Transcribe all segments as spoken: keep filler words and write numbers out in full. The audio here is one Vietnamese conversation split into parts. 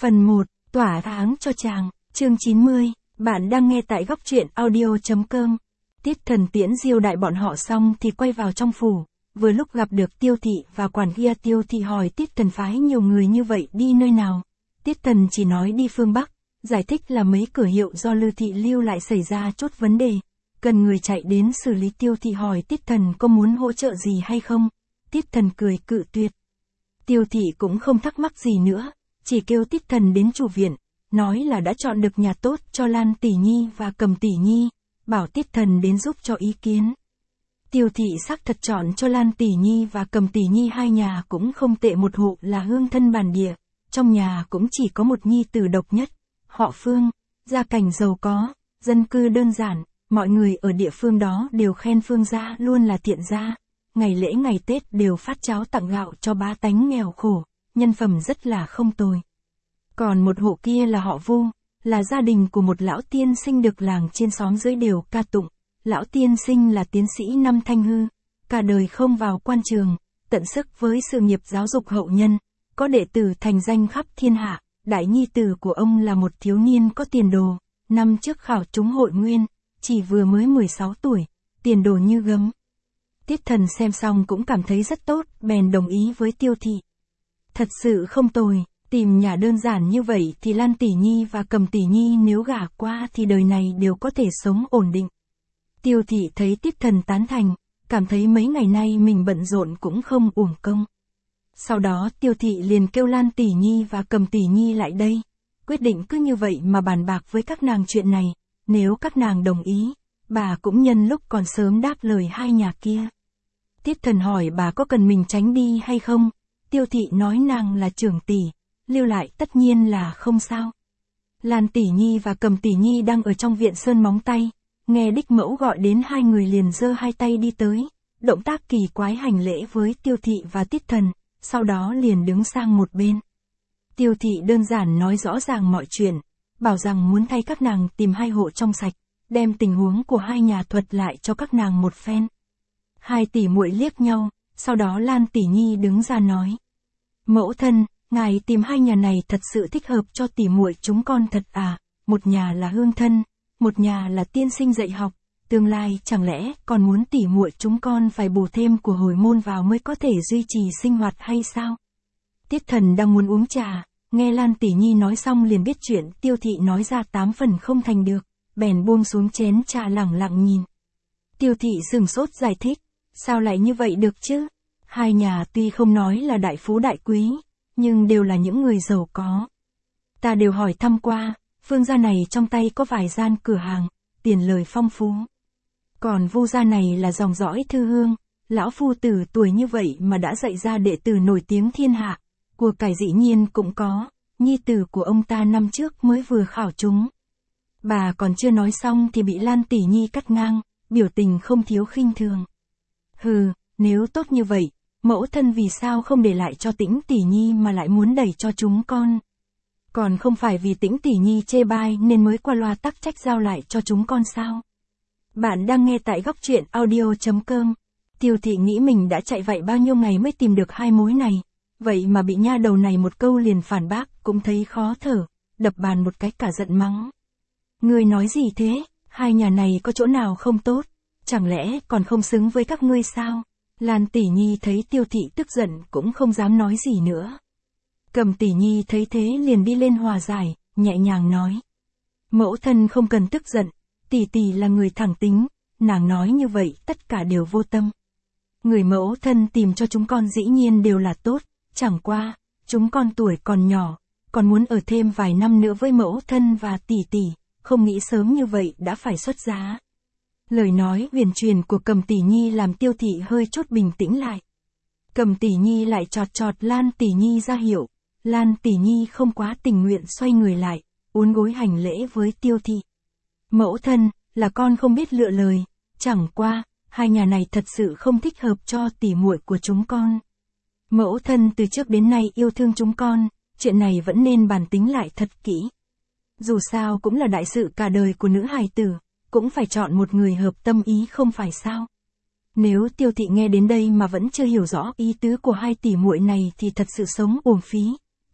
Phần một, tỏa tháng cho chàng, chương chín mươi, bạn đang nghe tại góc truyện audio chấm com. Tiết Thần tiễn Diêu Đại bọn họ xong thì quay vào trong phủ, vừa lúc gặp được Tiêu Thị và quản gia Tiêu Thị hỏi Tiết Thần phái nhiều người như vậy đi nơi nào. Tiết Thần chỉ nói đi phương Bắc, giải thích là mấy cửa hiệu do Lư Thị lưu lại xảy ra chút vấn đề, cần người chạy đến xử lý. Tiêu Thị hỏi Tiết Thần có muốn hỗ trợ gì hay không, Tiết Thần cười cự tuyệt. Tiêu Thị cũng không thắc mắc gì nữa, chỉ kêu Tiết Thần đến chủ viện, nói là đã chọn được nhà tốt cho Lan Tỷ Nhi và Cầm Tỷ Nhi, bảo Tiết Thần đến giúp cho ý kiến. Tiêu Thị xác thật chọn cho Lan Tỷ Nhi và Cầm Tỷ Nhi hai nhà cũng không tệ, một hộ là hương thân bản địa, trong nhà cũng chỉ có một nhi tử độc nhất, họ Phương, gia cảnh giàu có, dân cư đơn giản, mọi người ở địa phương đó đều khen Phương gia luôn là thiện gia, ngày lễ ngày Tết đều phát cháo tặng gạo cho bá tánh nghèo khổ, nhân phẩm rất là không tồi. Còn một hộ kia là họ Vu, là gia đình của một lão tiên sinh được làng trên xóm dưới đều ca tụng. Lão tiên sinh là tiến sĩ năm thanh hư, cả đời không vào quan trường, tận sức với sự nghiệp giáo dục hậu nhân, có đệ tử thành danh khắp thiên hạ. Đại nhi tử của ông là một thiếu niên có tiền đồ, năm trước khảo trúng hội nguyên, chỉ vừa mới mười sáu tuổi, tiền đồ như gấm. Tiết Thần xem xong cũng cảm thấy rất tốt, bèn đồng ý với Tiêu Thị. Thật sự không tồi, tìm nhà đơn giản như vậy thì Lan Tỷ Nhi và Cầm Tỷ Nhi nếu gả qua thì đời này đều có thể sống ổn định. Tiêu Thị thấy Tiết Thần tán thành, cảm thấy mấy ngày nay mình bận rộn cũng không uổng công. Sau đó Tiêu Thị liền kêu Lan Tỷ Nhi và Cầm Tỷ Nhi lại đây, quyết định cứ như vậy mà bàn bạc với các nàng chuyện này, nếu các nàng đồng ý, bà cũng nhân lúc còn sớm đáp lời hai nhà kia. Tiết Thần hỏi bà có cần mình tránh đi hay không, Tiêu Thị nói nàng là trưởng tỷ, lưu lại tất nhiên là không sao. Lan Tỷ Nhi và Cầm Tỷ Nhi đang ở trong viện sơn móng tay, nghe đích mẫu gọi đến hai người liền giơ hai tay đi tới, động tác kỳ quái hành lễ với Tiêu Thị và Tiết Thần, sau đó liền đứng sang một bên. Tiêu Thị đơn giản nói rõ ràng mọi chuyện, bảo rằng muốn thay các nàng tìm hai hộ trong sạch, đem tình huống của hai nhà thuật lại cho các nàng một phen. Hai tỷ muội liếc nhau, sau đó Lan Tỷ Nhi đứng ra nói: "Mẫu thân, ngài tìm hai nhà này thật sự thích hợp cho tỷ muội chúng con thật à, một nhà là hương thân, một nhà là tiên sinh dạy học, tương lai chẳng lẽ còn muốn tỷ muội chúng con phải bù thêm của hồi môn vào mới có thể duy trì sinh hoạt hay sao?" Tiết Thần đang muốn uống trà, nghe Lan Tỷ Nhi nói xong liền biết chuyện Tiêu Thị nói ra tám phần không thành được, bèn buông xuống chén trà lẳng lặng nhìn. Tiêu Thị sửng sốt giải thích: "Sao lại như vậy được chứ? Hai nhà tuy không nói là đại phú đại quý, nhưng đều là những người giàu có. Ta đều hỏi thăm qua, Phương gia này trong tay có vài gian cửa hàng, tiền lời phong phú. Còn Vu gia này là dòng dõi thư hương, lão phu tử tuổi như vậy mà đã dạy ra đệ tử nổi tiếng thiên hạ, của cải dĩ nhiên cũng có, nhi tử của ông ta năm trước mới vừa khảo trúng." Bà còn chưa nói xong thì bị Lan Tỷ Nhi cắt ngang, biểu tình không thiếu khinh thường. "Hừ, nếu tốt như vậy, mẫu thân vì sao không để lại cho Tĩnh Tỷ Nhi mà lại muốn đẩy cho chúng con? Còn không phải vì Tĩnh Tỷ Nhi chê bai nên mới qua loa tắc trách giao lại cho chúng con sao?" Bạn đang nghe tại góc truyện audio chấm com. Tiêu Thị nghĩ mình đã chạy vậy bao nhiêu ngày mới tìm được hai mối này, vậy mà bị nha đầu này một câu liền phản bác, cũng thấy khó thở, đập bàn một cái cả giận mắng: "Ngươi nói gì thế, hai nhà này có chỗ nào không tốt, chẳng lẽ còn không xứng với các ngươi sao?" Lan Tỷ Nhi thấy Tiêu Thị tức giận cũng không dám nói gì nữa. Cầm Tỷ Nhi thấy thế liền đi lên hòa giải, nhẹ nhàng nói: "Mẫu thân không cần tức giận, tỷ tỷ là người thẳng tính, nàng nói như vậy tất cả đều vô tâm. Người mẫu thân tìm cho chúng con dĩ nhiên đều là tốt, chẳng qua, chúng con tuổi còn nhỏ, còn muốn ở thêm vài năm nữa với mẫu thân và tỷ tỷ, không nghĩ sớm như vậy đã phải xuất giá." Lời nói huyền truyền của Cầm Tỷ Nhi làm Tiêu Thị hơi chút bình tĩnh lại. Cầm Tỷ Nhi lại chọt chọt Lan Tỷ Nhi ra hiệu, Lan Tỷ Nhi không quá tình nguyện xoay người lại, uốn gối hành lễ với Tiêu Thị: "Mẫu thân, là con không biết lựa lời, chẳng qua, hai nhà này thật sự không thích hợp cho tỷ muội của chúng con. Mẫu thân từ trước đến nay yêu thương chúng con, chuyện này vẫn nên bàn tính lại thật kỹ. Dù sao cũng là đại sự cả đời của nữ hài tử, cũng phải chọn một người hợp tâm ý không phải sao?" Nếu Tiêu Thị nghe đến đây mà vẫn chưa hiểu rõ ý tứ của hai tỷ muội này thì thật sự sống uổng phí.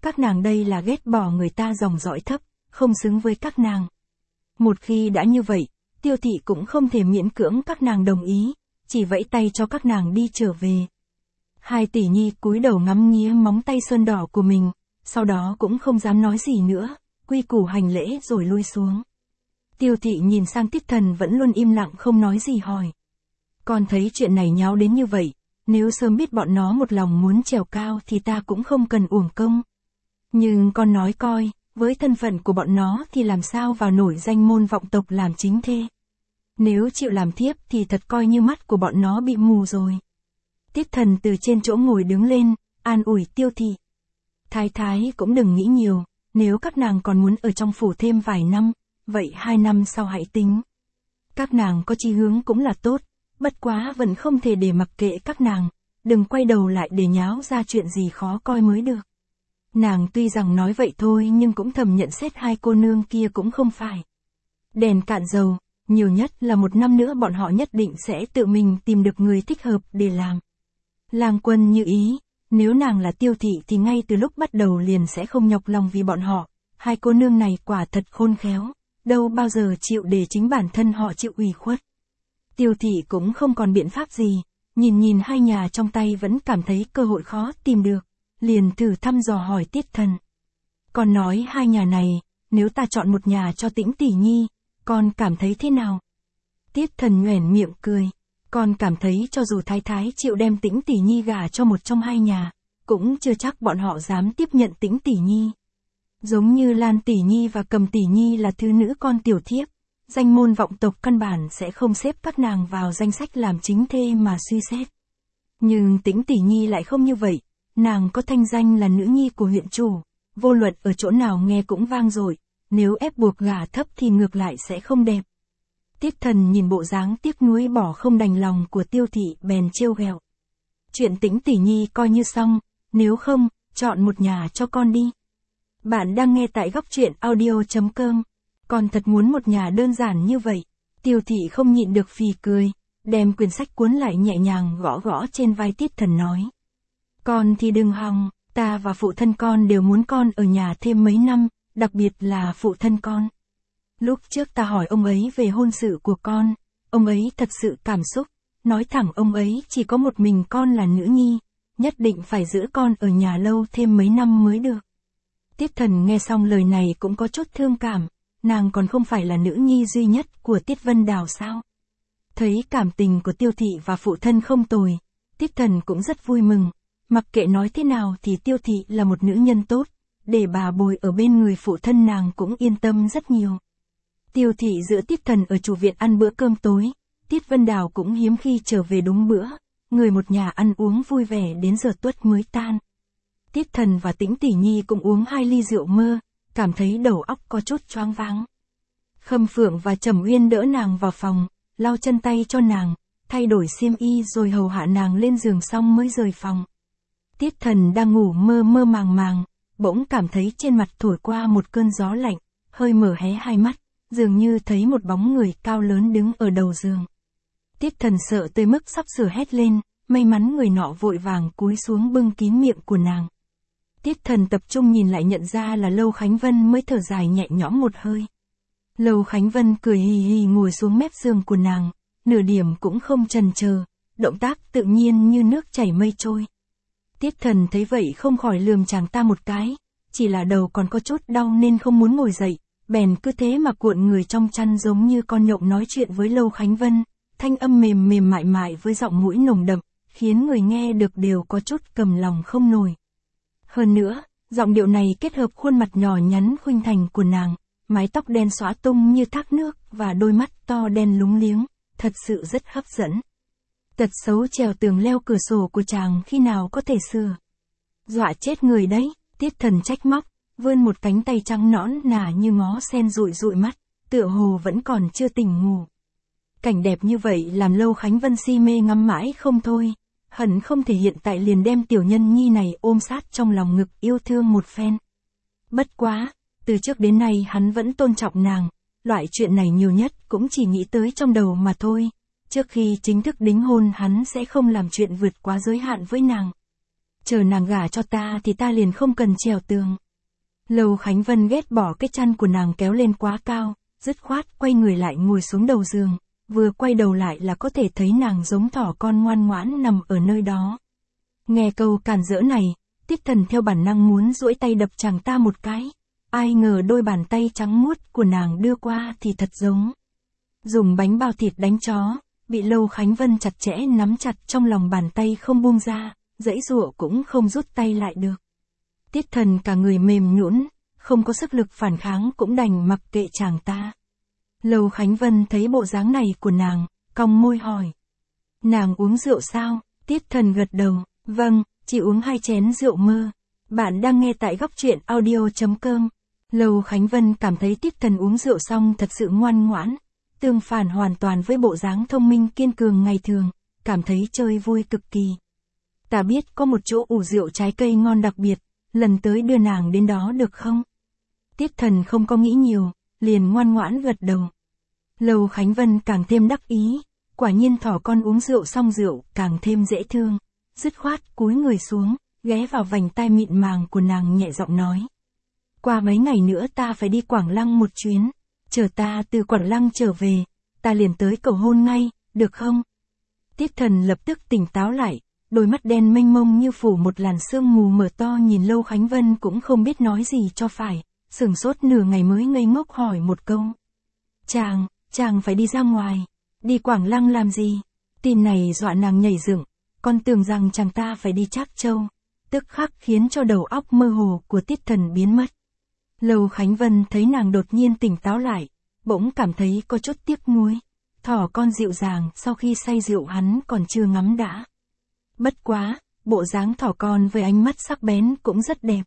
Các nàng đây là ghét bỏ người ta dòng dõi thấp, không xứng với các nàng. Một khi đã như vậy, Tiêu Thị cũng không thể miễn cưỡng các nàng đồng ý, chỉ vẫy tay cho các nàng đi trở về. Hai tỷ nhi cúi đầu ngắm nghía móng tay sơn đỏ của mình, sau đó cũng không dám nói gì nữa, quy củ hành lễ rồi lui xuống. Tiêu Thị nhìn sang Tiết Thần vẫn luôn im lặng không nói gì hỏi. Con thấy chuyện này nháo đến như vậy, nếu sớm biết bọn nó một lòng muốn trèo cao thì ta cũng không cần uổng công. Nhưng con nói coi, với thân phận của bọn nó thì làm sao vào nổi danh môn vọng tộc làm chính thê. Nếu chịu làm thiếp thì thật coi như mắt của bọn nó bị mù rồi. Tiết Thần từ trên chỗ ngồi đứng lên, an ủi Tiêu Thị. Thái thái cũng đừng nghĩ nhiều, nếu các nàng còn muốn ở trong phủ thêm vài năm, vậy hai năm sau hãy tính. Các nàng có chí hướng cũng là tốt, bất quá vẫn không thể để mặc kệ các nàng, đừng quay đầu lại để nháo ra chuyện gì khó coi mới được. Nàng tuy rằng nói vậy thôi nhưng cũng thầm nhận xét hai cô nương kia cũng không phải đèn cạn dầu, nhiều nhất là một năm nữa bọn họ nhất định sẽ tự mình tìm được người thích hợp để làm. Lang Quân như ý, nếu nàng là Tiêu Thị thì ngay từ lúc bắt đầu liền sẽ không nhọc lòng vì bọn họ, hai cô nương này quả thật khôn khéo, đâu bao giờ chịu để chính bản thân họ chịu ủy khuất. Tiêu Thị cũng không còn biện pháp gì, nhìn nhìn hai nhà trong tay vẫn cảm thấy cơ hội khó tìm được, liền thử thăm dò hỏi Tiết Thần. Con nói hai nhà này, nếu ta chọn một nhà cho Tĩnh tỷ nhi, con cảm thấy thế nào? Tiết Thần nhoẻn miệng cười, con cảm thấy cho dù thái thái chịu đem Tĩnh tỷ nhi gả cho một trong hai nhà, cũng chưa chắc bọn họ dám tiếp nhận Tĩnh tỷ nhi. Giống như Lan tỷ nhi và Cầm tỷ nhi là thứ nữ con tiểu thiếp, danh môn vọng tộc căn bản sẽ không xếp các nàng vào danh sách làm chính thê mà suy xét. Nhưng Tĩnh tỷ nhi lại không như vậy, nàng có thanh danh là nữ nhi của huyện chủ, vô luận ở chỗ nào nghe cũng vang dội, nếu ép buộc gả thấp thì ngược lại sẽ không đẹp. Tiết Thần nhìn bộ dáng tiếc nuối bỏ không đành lòng của Tiêu Thị bèn trêu ghẹo. Chuyện Tĩnh tỷ nhi coi như xong, nếu không, chọn một nhà cho con đi. Bạn đang nghe tại góc truyện audio chấm com. Con thật muốn một nhà đơn giản như vậy. Tiêu Thị không nhịn được phì cười, đem quyển sách cuốn lại nhẹ nhàng gõ gõ trên vai Tiết Thần nói. Con thì đừng hòng, ta và phụ thân con đều muốn con ở nhà thêm mấy năm, đặc biệt là phụ thân con. Lúc trước ta hỏi ông ấy về hôn sự của con, ông ấy thật sự cảm xúc, nói thẳng ông ấy chỉ có một mình con là nữ nhi, nhất định phải giữ con ở nhà lâu thêm mấy năm mới được. Tiết Thần nghe xong lời này cũng có chút thương cảm, nàng còn không phải là nữ nhi duy nhất của Tiết Vân Đào sao? Thấy cảm tình của Tiêu Thị và phụ thân không tồi, Tiết Thần cũng rất vui mừng, mặc kệ nói thế nào thì Tiêu Thị là một nữ nhân tốt, để bà bồi ở bên người phụ thân nàng cũng yên tâm rất nhiều. Tiêu Thị giữa Tiết Thần ở chủ viện ăn bữa cơm tối, Tiết Vân Đào cũng hiếm khi trở về đúng bữa, người một nhà ăn uống vui vẻ đến giờ tuất mới tan. Tiết Thần và Tĩnh tỷ nhi cũng uống hai ly rượu mơ, cảm thấy đầu óc có chút choáng váng. Khâm Phượng và Trầm Uyên đỡ nàng vào phòng, lau chân tay cho nàng, thay đổi xiêm y rồi hầu hạ nàng lên giường xong mới rời phòng. Tiết Thần đang ngủ mơ mơ màng màng, bỗng cảm thấy trên mặt thổi qua một cơn gió lạnh, hơi mở hé hai mắt, dường như thấy một bóng người cao lớn đứng ở đầu giường. Tiết Thần sợ tới mức sắp sửa hét lên, may mắn người nọ vội vàng cúi xuống bưng kín miệng của nàng. Tiết Thần tập trung nhìn lại nhận ra là Lâu Khánh Vân mới thở dài nhẹ nhõm một hơi. Lâu Khánh Vân cười hì hì ngồi xuống mép giường của nàng, nửa điểm cũng không chần chờ, động tác tự nhiên như nước chảy mây trôi. Tiết Thần thấy vậy không khỏi lườm chàng ta một cái, chỉ là đầu còn có chút đau nên không muốn ngồi dậy, bèn cứ thế mà cuộn người trong chăn giống như con nhộng nói chuyện với Lâu Khánh Vân, thanh âm mềm mềm mại mại với giọng mũi nồng đậm, khiến người nghe được đều có chút cầm lòng không nổi. Hơn nữa, giọng điệu này kết hợp khuôn mặt nhỏ nhắn khuynh thành của nàng, mái tóc đen xõa tung như thác nước và đôi mắt to đen lúng liếng, thật sự rất hấp dẫn. Tật xấu trèo tường leo cửa sổ của chàng khi nào có thể sửa. Dọa chết người đấy, Tiết Thần trách móc, vươn một cánh tay trắng nõn nà như ngó sen dụi dụi mắt, tựa hồ vẫn còn chưa tỉnh ngủ. Cảnh đẹp như vậy làm Lâu Khánh Vân si mê ngắm mãi không thôi, hận không thể hiện tại liền đem tiểu nhân nhi này ôm sát trong lòng ngực yêu thương một phen. Bất quá, từ trước đến nay hắn vẫn tôn trọng nàng, loại chuyện này nhiều nhất cũng chỉ nghĩ tới trong đầu mà thôi. Trước khi chính thức đính hôn hắn sẽ không làm chuyện vượt quá giới hạn với nàng. chờ nàng gả cho ta thì ta liền không cần trèo tường. Lâu Khánh Vân ghét bỏ cái chăn của nàng kéo lên quá cao, dứt khoát quay người lại ngồi xuống đầu giường, vừa quay đầu lại là có thể thấy nàng giống thỏ con ngoan ngoãn nằm ở nơi đó. Nghe câu càn rỡ này, Tiết Thần theo bản năng muốn duỗi tay đập chàng ta một cái, ai ngờ đôi bàn tay trắng muốt của nàng đưa qua thì thật giống dùng bánh bao thịt đánh chó, bị Lâu Khánh Vân chặt chẽ nắm chặt trong lòng bàn tay không buông ra, giãy giụa cũng không rút tay lại được. Tiết Thần cả người mềm nhũn, không có sức lực phản kháng cũng đành mặc kệ chàng ta. Lâu Khánh Vân thấy bộ dáng này của nàng, cong môi hỏi. Nàng uống rượu sao? Tiết Thần gật đầu, vâng, chỉ uống hai chén rượu mơ. Bạn đang nghe tại góc truyện audio chấm com. Lâu Khánh Vân cảm thấy Tiết Thần uống rượu xong thật sự ngoan ngoãn, tương phản hoàn toàn với bộ dáng thông minh kiên cường ngày thường, cảm thấy chơi vui cực kỳ. Ta biết có một chỗ ủ rượu trái cây ngon đặc biệt, lần tới đưa nàng đến đó được không? Tiết Thần không có nghĩ nhiều, liền ngoan ngoãn gật đầu. Lâu Khánh Vân càng thêm đắc ý, quả nhiên thỏ con uống rượu xong rượu càng thêm dễ thương, dứt khoát cúi người xuống, ghé vào vành tai mịn màng của nàng nhẹ giọng nói. Qua mấy ngày nữa ta phải đi Quảng Lăng một chuyến, chờ ta từ Quảng Lăng trở về, ta liền tới cầu hôn ngay, được không? Tiết Thần lập tức tỉnh táo lại, đôi mắt đen mênh mông như phủ một làn sương mù mở to nhìn Lâu Khánh Vân cũng không biết nói gì cho phải, sửng sốt nửa ngày mới ngây ngốc hỏi một câu. Chàng, chàng phải đi ra ngoài, đi Quảng Lăng làm gì? Tin này dọa nàng nhảy dựng, con tưởng rằng chàng ta phải đi Trác Châu, tức khắc khiến cho đầu óc mơ hồ của Tiết Thần biến mất. Lâu Khánh Vân thấy nàng đột nhiên tỉnh táo lại, bỗng cảm thấy có chút tiếc nuối. Thỏ con dịu dàng sau khi say rượu hắn còn chưa ngắm đã. Bất quá, bộ dáng thỏ con với ánh mắt sắc bén cũng rất đẹp.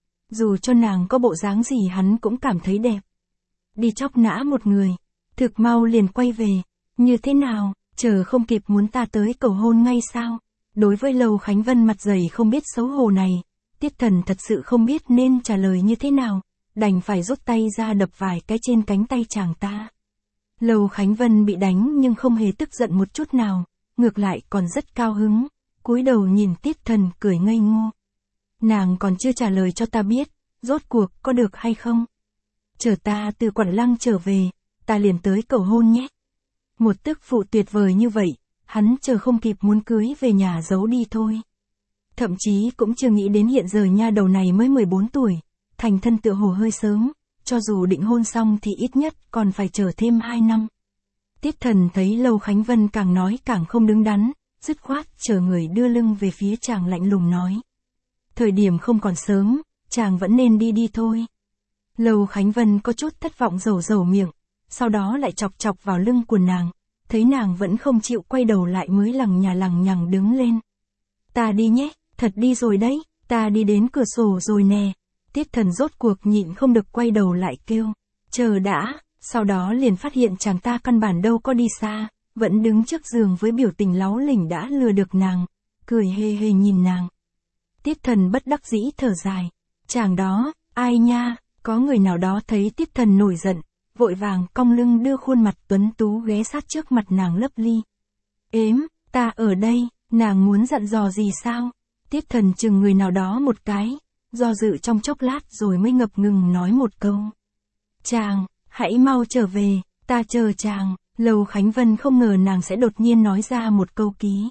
Dù cho nàng có bộ dáng gì hắn cũng cảm thấy đẹp. Đi chóc nã một người, thực mau liền quay về, như thế nào, chờ không kịp muốn ta tới cầu hôn ngay sao? Đối với Lâu Khánh Vân mặt dày không biết xấu hổ này, Tiết Thần thật sự không biết nên trả lời như thế nào, đành phải rút tay ra đập vài cái trên cánh tay chàng ta. Lâu Khánh Vân bị đánh nhưng không hề tức giận một chút nào, ngược lại còn rất cao hứng, cúi đầu nhìn Tiết Thần cười ngây ngô. Nàng còn chưa trả lời cho ta biết, rốt cuộc có được hay không? Chờ ta từ Quảng Lăng trở về, ta liền tới cầu hôn nhé. Một tức phụ tuyệt vời như vậy, hắn chờ không kịp muốn cưới về nhà giấu đi thôi. Thậm chí cũng chưa nghĩ đến hiện giờ nha đầu này mới mười bốn tuổi, thành thân tựa hồ hơi sớm, cho dù định hôn xong thì ít nhất còn phải chờ thêm hai năm. Tiết Thần thấy Lâu Khánh Vân càng nói càng không đứng đắn, dứt khoát chờ người đưa lưng về phía chàng lạnh lùng nói. Thời điểm không còn sớm, chàng vẫn nên đi đi thôi. Lâu Khánh Vân có chút thất vọng dầu dầu miệng, sau đó lại chọc chọc vào lưng của nàng, thấy nàng vẫn không chịu quay đầu lại mới lằng nhà lằng nhằng đứng lên. Ta đi nhé, thật đi rồi đấy, ta đi đến cửa sổ rồi nè. Tiết Thần rốt cuộc nhịn không được quay đầu lại kêu, chờ đã, sau đó liền phát hiện chàng ta căn bản đâu có đi xa, vẫn đứng trước giường với biểu tình láu lỉnh đã lừa được nàng, cười hề hề nhìn nàng. Tiết Thần bất đắc dĩ thở dài, chàng đó, ai nha, có người nào đó thấy Tiết Thần nổi giận, vội vàng cong lưng đưa khuôn mặt tuấn tú ghé sát trước mặt nàng lấp li. Ếm, ta ở đây, nàng muốn dặn dò gì sao? Tiết Thần chừng người nào đó một cái, do dự trong chốc lát rồi mới ngập ngừng nói một câu. Chàng, hãy mau trở về, ta chờ chàng. Lâu Khánh Vân không ngờ nàng sẽ đột nhiên nói ra một câu ký.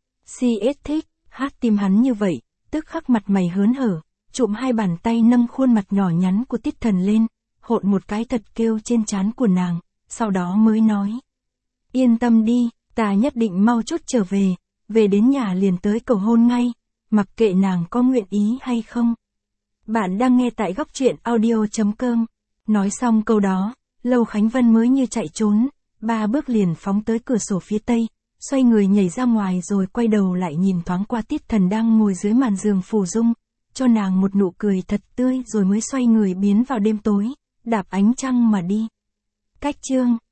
xê ét thích, hát tim hắn như vậy, tức khắc mặt mày hớn hở, trụm hai bàn tay nâng khuôn mặt nhỏ nhắn của Tiết Thần lên, hôn một cái thật kêu trên trán của nàng, sau đó mới nói. Yên tâm đi, ta nhất định mau chút trở về, về đến nhà liền tới cầu hôn ngay, mặc kệ nàng có nguyện ý hay không. Bạn đang nghe tại góc truyện audio chấm com. Nói xong câu đó, Lâu Khánh Vân mới như chạy trốn, ba bước liền phóng tới cửa sổ phía tây, xoay người nhảy ra ngoài rồi quay đầu lại nhìn thoáng qua Tiết Thần đang ngồi dưới màn giường phủ dung, cho nàng một nụ cười thật tươi rồi mới xoay người biến vào đêm tối, đạp ánh trăng mà đi. Cách chương